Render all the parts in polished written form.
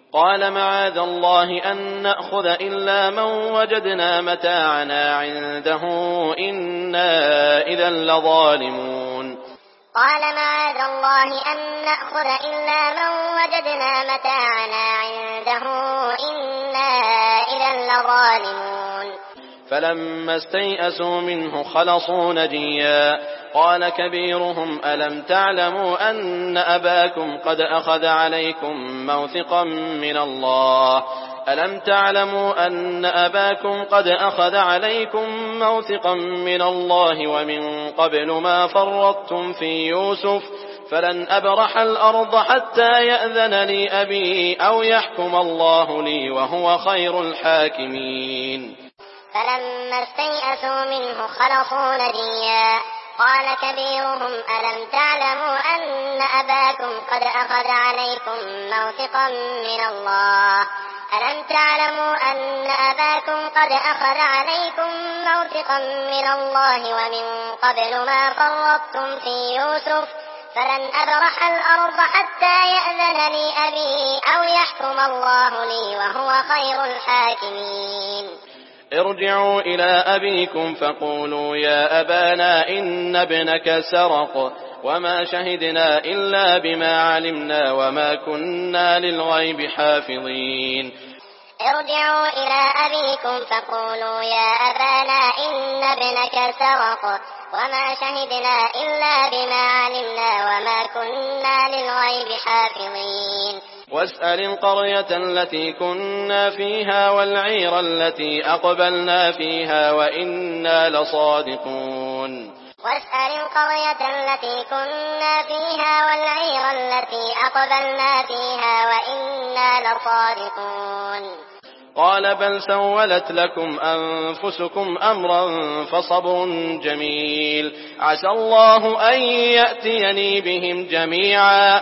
قال معاذ الله أن نأخذ إلا من وجدنا متاعنا عنده إنا إذا لظالمون. قال معاذ الله أن نأخذ إلا من وجدنا متاعنا عنده إنا إذا لظالمون. فلما استيئسوا منه خلصوا نجيا قال كبيرهم ألم تعلموا أن أباكم قد أخذ عليكم موثقا من الله ومن قبل ما فرطتم في يوسف فلن أبرح الأرض حتى يأذن لي أبي أو يحكم الله لي وهو خير الحاكمين. فلما استيئسوا منه خلصوا نجيا قال كبيرهم ألم تعلموا أن أباكم قد أخذ عليكم موثقا من الله ومن قبل ما فرطتم في يوسف فلن أبرح الأرض حتى يأذن لي أبي أو يحكم الله لي وهو خير الحاكمين. ارجعوا إلى أبيكم فقولوا يا أبانا إن ابنك سرق وما شهدنا إلا بما علمنا وما كنا للغيب حافظين. ارجعوا إلى أبيكم فقولوا يا أبانا إن ابنك سرق وما شهدنا إلا بما علمنا وما كنا للغيب حافظين. واسأل القرية التي كنا فيها والعير التي أقبلنا فيها وإنا لصادقون. واسأل القرية التي كنا فيها والعير التي أقبلنا فيها وإنا لصادقون. قال بل سولت لكم أنفسكم أمرا فصبر جميل عسى الله أن يأتيني بهم جميعا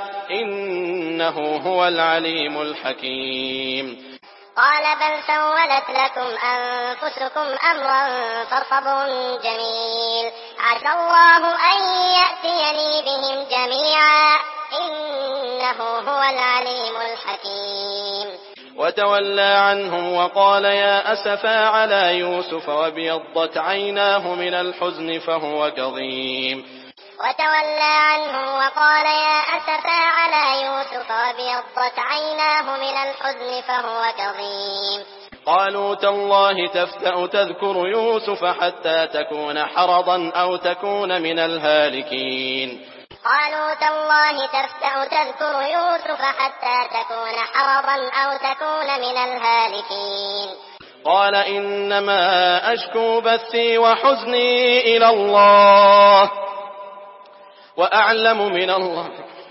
إنه هو العليم الحكيم. قال بل سولت لكم أنفسكم أمرا فصبر جميل عسى الله أن يأتيني بهم جميعا إنه هو العليم الحكيم. وتولى عنهم وقال يا أسفا على يوسف وابيضت عيناه من الحزن فهو كظيم. وتولى عنهم وقال يا أسفا على يوسف وابيضت عيناه من الحزن فهو كظيم. قالوا تالله تفتأ تذكر يوسف حتى تكون حرضا أو تكون من الهالكين. قالوا تالله تفتأ تذكر يوسف حتى تكون حرضا أو تكون من الهالكين. قال إنما أشكو بثي وحزني إلى الله وأعلم من الله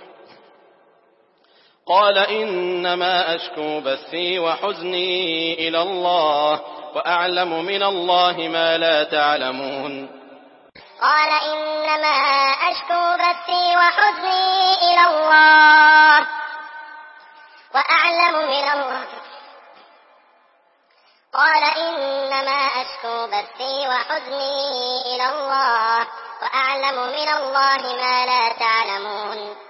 قال إنما أشكو بثي وحزني إلى الله وأعلم من الله ما لا تعلمون. قال إنما أشكو بثي وحزني إلى الله وأعلم من الله قال إنما أشكو بثي وحزني إلى الله وأعلم من الله ما لا تعلمون.